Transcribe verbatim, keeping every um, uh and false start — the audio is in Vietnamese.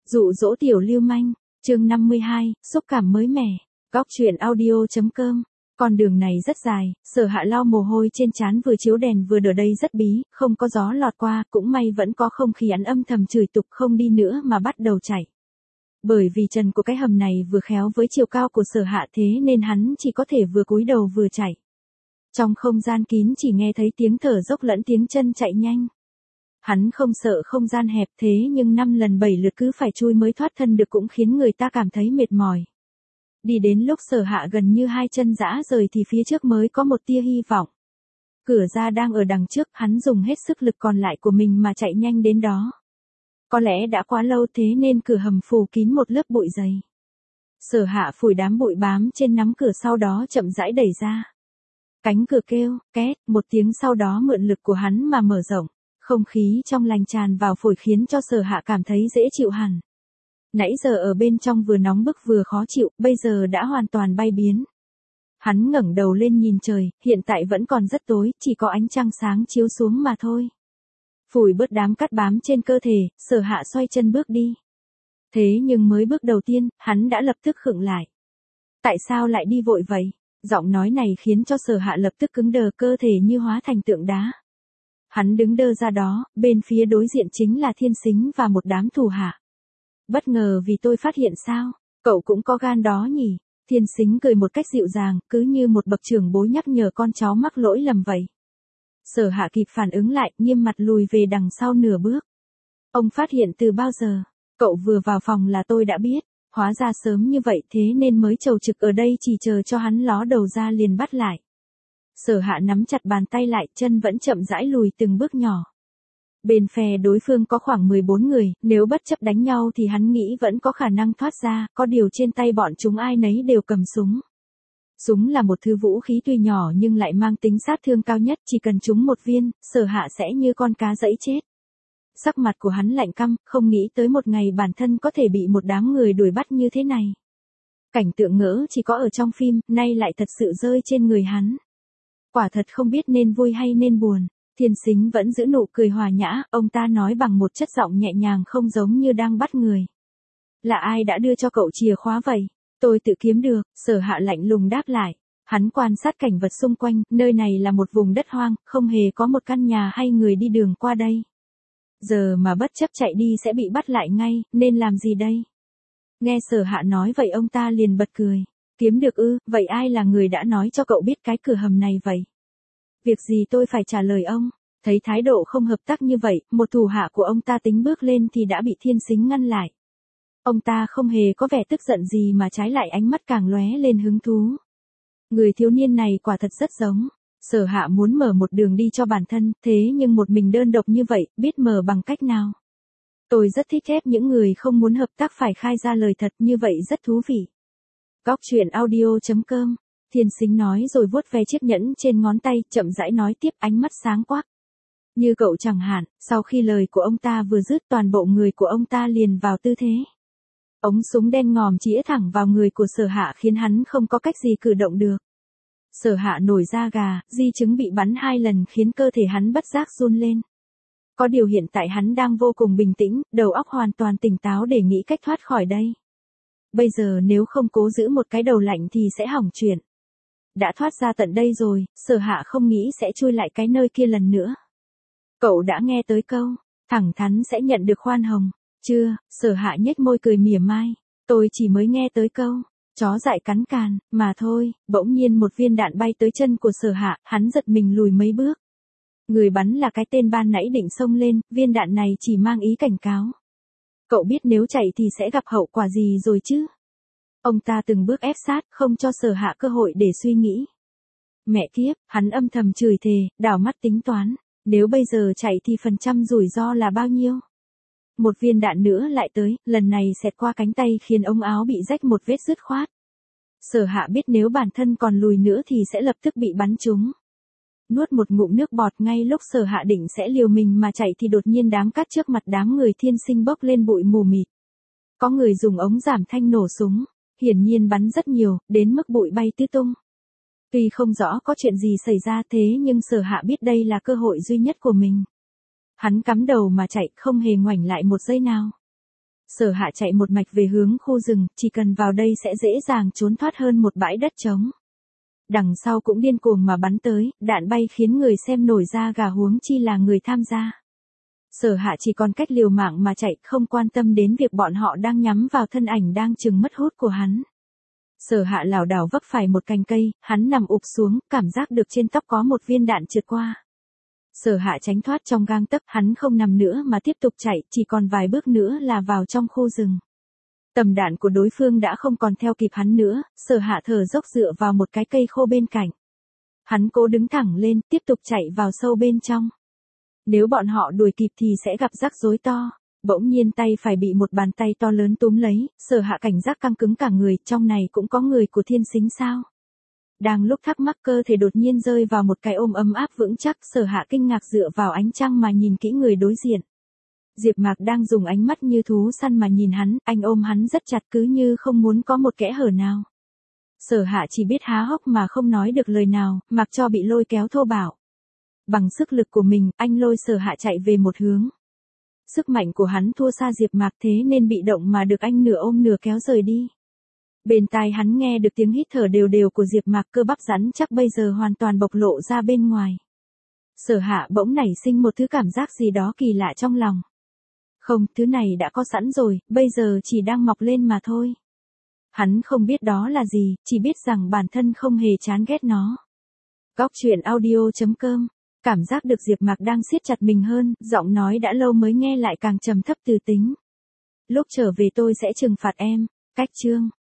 Dụ dỗ tiểu lưu manh, chương năm mươi hai, xúc cảm mới mẻ, góc truyện audio.com. Con đường này rất dài, Sở Hạ lau mồ hôi trên trán vừa chiếu đèn vừa đỡ đây rất bí, không có gió lọt qua, cũng may vẫn có không khí hắn âm thầm chửi tục không đi nữa mà bắt đầu chạy. Bởi vì trần của cái hầm này vừa khéo với chiều cao của Sở Hạ thế nên hắn chỉ có thể vừa cúi đầu vừa chạy. Trong không gian kín chỉ nghe thấy tiếng thở dốc lẫn tiếng chân chạy nhanh. Hắn không sợ không gian hẹp thế nhưng năm lần bảy lượt cứ phải chui mới thoát thân được cũng khiến người ta cảm thấy mệt mỏi. Đi đến lúc Sở Hạ gần như hai chân rã rời thì phía trước mới có một tia hy vọng. Cửa ra đang ở đằng trước, hắn dùng hết sức lực còn lại của mình mà chạy nhanh đến đó. Có lẽ đã quá lâu thế nên cửa hầm phủ kín một lớp bụi dày. Sở Hạ phủi đám bụi bám trên nắm cửa sau đó chậm rãi đẩy ra. Cánh cửa kêu, két, một tiếng sau đó mượn lực của hắn mà mở rộng. Không khí trong lành tràn vào phổi khiến cho Sở Hạ cảm thấy dễ chịu hẳn. Nãy giờ ở bên trong vừa nóng bức vừa khó chịu, bây giờ đã hoàn toàn bay biến. Hắn ngẩng đầu lên nhìn trời, hiện tại vẫn còn rất tối, chỉ có ánh trăng sáng chiếu xuống mà thôi. Phủi bớt đám cát bám trên cơ thể, Sở Hạ xoay chân bước đi. Thế nhưng mới bước đầu tiên, hắn đã lập tức khựng lại. Tại sao lại đi vội vậy? Giọng nói này khiến cho Sở Hạ lập tức cứng đờ, cơ thể như hóa thành tượng đá. Hắn đứng đơ ra đó, bên phía đối diện chính là Thiên Sính và một đám thủ hạ. Bất ngờ vì tôi phát hiện sao, cậu cũng có gan đó nhỉ? Thiên Sính cười một cách dịu dàng, cứ như một bậc trưởng bối nhắc nhở con cháu mắc lỗi lầm vậy. Sở Hạ kịp phản ứng lại, nghiêm mặt lùi về đằng sau nửa bước. Ông phát hiện từ bao giờ? Cậu vừa vào phòng là tôi đã biết, hóa ra sớm như vậy thế nên mới chầu trực ở đây chỉ chờ cho hắn ló đầu ra liền bắt lại. Sở Hạ nắm chặt bàn tay lại, chân vẫn chậm rãi lùi từng bước nhỏ. Bên phe đối phương có khoảng mười bốn người, nếu bất chấp đánh nhau thì hắn nghĩ vẫn có khả năng thoát ra, có điều trên tay bọn chúng ai nấy đều cầm súng. Súng là một thứ vũ khí tuy nhỏ nhưng lại mang tính sát thương cao nhất, chỉ cần trúng một viên, Sở Hạ sẽ như con cá giẫy chết. Sắc mặt của hắn lạnh căm, không nghĩ tới một ngày bản thân có thể bị một đám người đuổi bắt như thế này. Cảnh tượng ngỡ chỉ có ở trong phim, nay lại thật sự rơi trên người hắn. Quả thật không biết nên vui hay nên buồn. Thiên Sính vẫn giữ nụ cười hòa nhã, ông ta nói bằng một chất giọng nhẹ nhàng không giống như đang bắt người. Là ai đã đưa cho cậu chìa khóa vậy? Tôi tự kiếm được, Sở Hạ lạnh lùng đáp lại. Hắn quan sát cảnh vật xung quanh, nơi này là một vùng đất hoang, không hề có một căn nhà hay người đi đường qua đây. Giờ mà bất chấp chạy đi sẽ bị bắt lại ngay, nên làm gì đây? Nghe Sở Hạ nói vậy ông ta liền bật cười. Kiếm được ư, vậy ai là người đã nói cho cậu biết cái cửa hầm này vậy? Việc gì tôi phải trả lời ông? Thấy thái độ không hợp tác như vậy, một thủ hạ của ông ta tính bước lên thì đã bị Thiên Sính ngăn lại. Ông ta không hề có vẻ tức giận gì mà trái lại ánh mắt càng lóe lên hứng thú. Người thiếu niên này quả thật rất giống. Sở Hạ muốn mở một đường đi cho bản thân, thế nhưng một mình đơn độc như vậy, biết mở bằng cách nào? Tôi rất thích ép những người không muốn hợp tác phải khai ra lời thật, như vậy rất thú vị. Góc truyện audio.com. Thiên Sính nói rồi vuốt ve chiếc nhẫn trên ngón tay, chậm rãi nói tiếp, ánh mắt sáng quắc. Như cậu chẳng hạn. Sau khi lời của ông ta vừa dứt, toàn bộ người của ông ta liền vào tư thế. Ống súng đen ngòm chĩa thẳng vào người của Sở Hạ khiến hắn không có cách gì cử động được. Sở Hạ nổi da gà, di chứng bị bắn hai lần khiến cơ thể hắn bất giác run lên. Có điều hiện tại hắn đang vô cùng bình tĩnh, đầu óc hoàn toàn tỉnh táo để nghĩ cách thoát khỏi đây. Bây giờ nếu không cố giữ một cái đầu lạnh thì sẽ hỏng chuyện. Đã thoát ra tận đây rồi, Sở Hạ không nghĩ sẽ chui lại cái nơi kia lần nữa. Cậu đã nghe tới câu, thẳng thắn sẽ nhận được khoan hồng. Chưa? Sở Hạ nhếch môi cười mỉa mai. Tôi chỉ mới nghe tới câu, chó dại cắn càn, mà thôi. Bỗng nhiên một viên đạn bay tới chân của Sở Hạ, hắn giật mình lùi mấy bước. Người bắn là cái tên ban nãy định xông lên, viên đạn này chỉ mang ý cảnh cáo. Cậu biết nếu chạy thì sẽ gặp hậu quả gì rồi chứ? Ông ta từng bước ép sát, không cho Sở Hạ cơ hội để suy nghĩ. Mẹ kiếp, hắn âm thầm chửi thề, đảo mắt tính toán. Nếu bây giờ chạy thì phần trăm rủi ro là bao nhiêu? Một viên đạn nữa lại tới, lần này xẹt qua cánh tay khiến ống áo bị rách một vết dứt khoát. Sở Hạ biết nếu bản thân còn lùi nữa thì sẽ lập tức bị bắn trúng. Nuốt một ngụm nước bọt, ngay lúc Sở Hạ định sẽ liều mình mà chạy thì đột nhiên đám cát trước mặt đám người Thiên Sinh bốc lên bụi mù mịt. Có người dùng ống giảm thanh nổ súng, hiển nhiên bắn rất nhiều, đến mức bụi bay tứ tung. Tuy không rõ có chuyện gì xảy ra thế nhưng Sở Hạ biết đây là cơ hội duy nhất của mình. Hắn cắm đầu mà chạy, không hề ngoảnh lại một giây nào. Sở Hạ chạy một mạch về hướng khu rừng, chỉ cần vào đây sẽ dễ dàng trốn thoát hơn một bãi đất trống. Đằng sau cũng điên cuồng mà bắn tới, đạn bay khiến người xem nổi da gà huống chi là người tham gia. Sở Hạ chỉ còn cách liều mạng mà chạy, không quan tâm đến việc bọn họ đang nhắm vào thân ảnh đang chừng mất hút của hắn. Sở Hạ lảo đảo vấp phải một cành cây, hắn nằm ụp xuống, cảm giác được trên tóc có một viên đạn trượt qua. Sở Hạ tránh thoát trong gang tấc, hắn không nằm nữa mà tiếp tục chạy, chỉ còn vài bước nữa là vào trong khu rừng. Tầm đạn của đối phương đã không còn theo kịp hắn nữa, Sở Hạ thở dốc dựa vào một cái cây khô bên cạnh. Hắn cố đứng thẳng lên, tiếp tục chạy vào sâu bên trong. Nếu bọn họ đuổi kịp thì sẽ gặp rắc rối to. Bỗng nhiên tay phải bị một bàn tay to lớn túm lấy, Sở Hạ cảnh giác căng cứng cả người, trong này cũng có người của Thiên Sính sao? Đang lúc thắc mắc, cơ thể đột nhiên rơi vào một cái ôm ấm áp vững chắc, Sở Hạ kinh ngạc dựa vào ánh trăng mà nhìn kỹ người đối diện. Diệp Mạc đang dùng ánh mắt như thú săn mà nhìn hắn, anh ôm hắn rất chặt cứ như không muốn có một kẽ hở nào. Sở Hạ chỉ biết há hốc mà không nói được lời nào, mặc cho bị lôi kéo thô bạo. Bằng sức lực của mình, anh lôi Sở Hạ chạy về một hướng. Sức mạnh của hắn thua xa Diệp Mạc thế nên bị động mà được anh nửa ôm nửa kéo rời đi. Bên tai hắn nghe được tiếng hít thở đều đều của Diệp Mạc, cơ bắp rắn chắc bây giờ hoàn toàn bộc lộ ra bên ngoài. Sở Hạ bỗng nảy sinh một thứ cảm giác gì đó kỳ lạ trong lòng. Không, thứ này đã có sẵn rồi, bây giờ chỉ đang mọc lên mà thôi. Hắn không biết đó là gì, chỉ biết rằng bản thân không hề chán ghét nó. Góc truyện audio chấm com. Cảm giác được Diệp Mạc đang siết chặt mình hơn, giọng nói đã lâu mới nghe lại càng trầm thấp từ tính. Lúc trở về tôi sẽ trừng phạt em. Cách chương